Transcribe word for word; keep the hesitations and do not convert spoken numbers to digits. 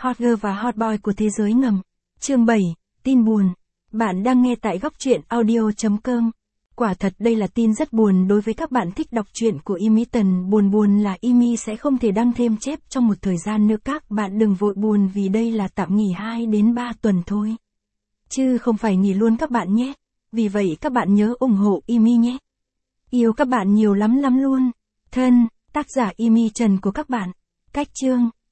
Hot Girl và Hot Boy của thế giới ngầm. Chương bảy, tin buồn. Bạn đang nghe tại góc truyện audio chấm com. Quả thật đây là tin rất buồn đối với các bạn thích đọc truyện của Imiton. Buồn buồn là Imi sẽ không thể đăng thêm chép trong một thời gian nữa. Các bạn đừng vội buồn vì đây là tạm nghỉ hai đến ba tuần thôi. Chứ không phải nghỉ luôn các bạn nhé. Vì vậy các bạn nhớ ủng hộ Imi nhé. Yêu các bạn nhiều lắm lắm luôn. Thân, tác giả Imi Trần của các bạn. Cách chương.